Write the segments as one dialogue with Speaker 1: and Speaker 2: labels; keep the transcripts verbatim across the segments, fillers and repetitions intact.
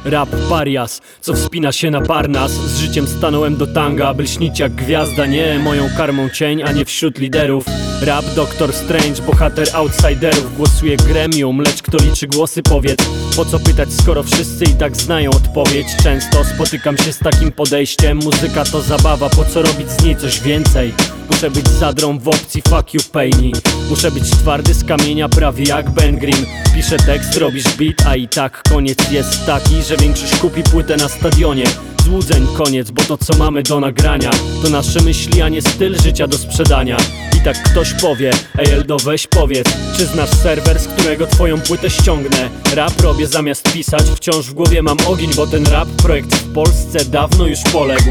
Speaker 1: Rap parias, co wspina się na Parnas. Z życiem stanąłem do tanga, aby lśnić jak gwiazda. Nie moją karmą cień, a nie wśród liderów. Rap Doktor Strange, bohater outsiderów. Głosuje gremium, lecz kto liczy głosy powiedz. Po co pytać, skoro wszyscy i tak znają odpowiedź. Często spotykam się z takim podejściem. Muzyka to zabawa, po co robić z niej coś więcej? Muszę być zadrą w opcji fuck you pay me. Muszę być twardy z kamienia prawie jak Ben Green. Piszę tekst, robisz beat, a i tak koniec jest taki, że większość kupi płytę na stadionie. Złudzeń koniec, bo to co mamy do nagrania to nasze myśli, a nie styl życia do sprzedania. I tak ktoś powie, ej Eldo weź powiedz, czy znasz serwer, z którego twoją płytę ściągnę? Rap robię zamiast pisać, wciąż w głowie mam ogień, bo ten rap projekt w Polsce dawno już poległ.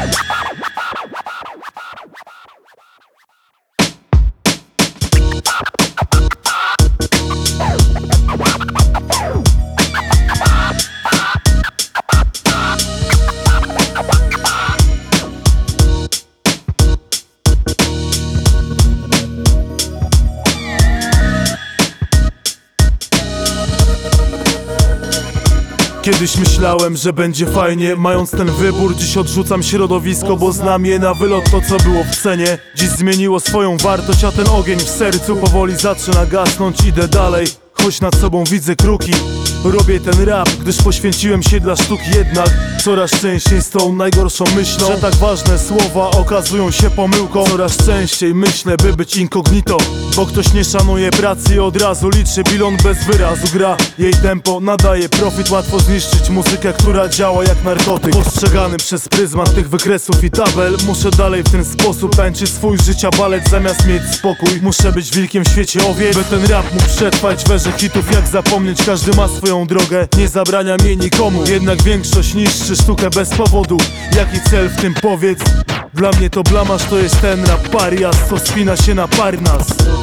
Speaker 2: Kiedyś myślałem, że będzie fajnie. Mając ten wybór, dziś odrzucam środowisko, bo znam je na wylot to co było w cenie. Dziś zmieniło swoją wartość, a ten ogień w sercu powoli zaczyna gasnąć. Idę dalej, choć nad sobą widzę kruki. Robię ten rap, gdyż poświęciłem się dla sztuki. Jednak coraz częściej z tą najgorszą myślą, że tak ważne słowa okazują się pomyłką. Coraz częściej myślę, by być incognito, bo ktoś nie szanuje pracy i od razu liczy bilon bez wyrazu. Gra jej tempo, nadaje profit. Łatwo zniszczyć muzykę, która działa jak narkotyk. Postrzegany przez pryzmat tych wykresów i tabel, muszę dalej w ten sposób tańczyć swój życia balet zamiast mieć spokój. Muszę być wilkiem w świecie owiec, by ten rap mógł przetrwać w erze hitów. Jak zapomnieć, każdy ma swoją drogę, nie zabrania mnie nikomu. Jednak większość niszczy sztukę bez powodu. Jaki cel w tym powiedz? Dla mnie to blamaż, to jest ten rap parias, co spina się na Parnas.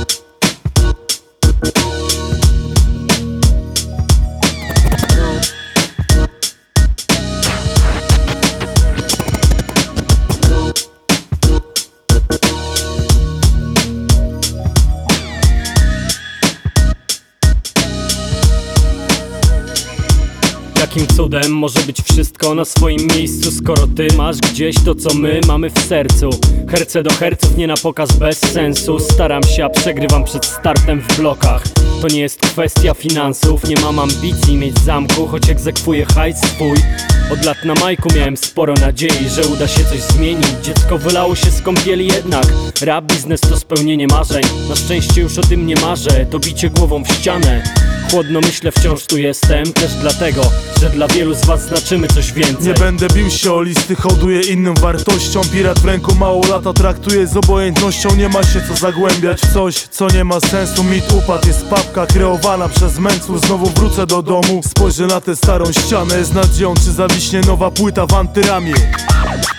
Speaker 1: Jakim cudem może być wszystko na swoim miejscu, skoro ty masz gdzieś to co my mamy w sercu? Herce do herców, nie na pokaz bez sensu. Staram się, a przegrywam przed startem w blokach. To nie jest kwestia finansów, nie mam ambicji mieć zamku, choć egzekwuję hajs swój. Od lat na majku miałem sporo nadziei, że uda się coś zmienić. Dziecko wylało się z kąpieli jednak. Rap biznes to spełnienie marzeń. Na szczęście już o tym nie marzę, to bicie głową w ścianę. Chłodno myślę, wciąż tu jestem, też dlatego, że dla wielu z was znaczymy coś więcej.
Speaker 2: Nie będę bił się o listy, hoduję innym wartościom. Pirat w ręku mało lata traktuje z obojętnością. Nie ma się co zagłębiać w coś, co nie ma sensu. Mit upadł, jest papka kreowana przez męców. Znowu wrócę do domu, spojrzę na tę starą ścianę z nadzieją, czy zawiśnie nowa płyta w antyramie.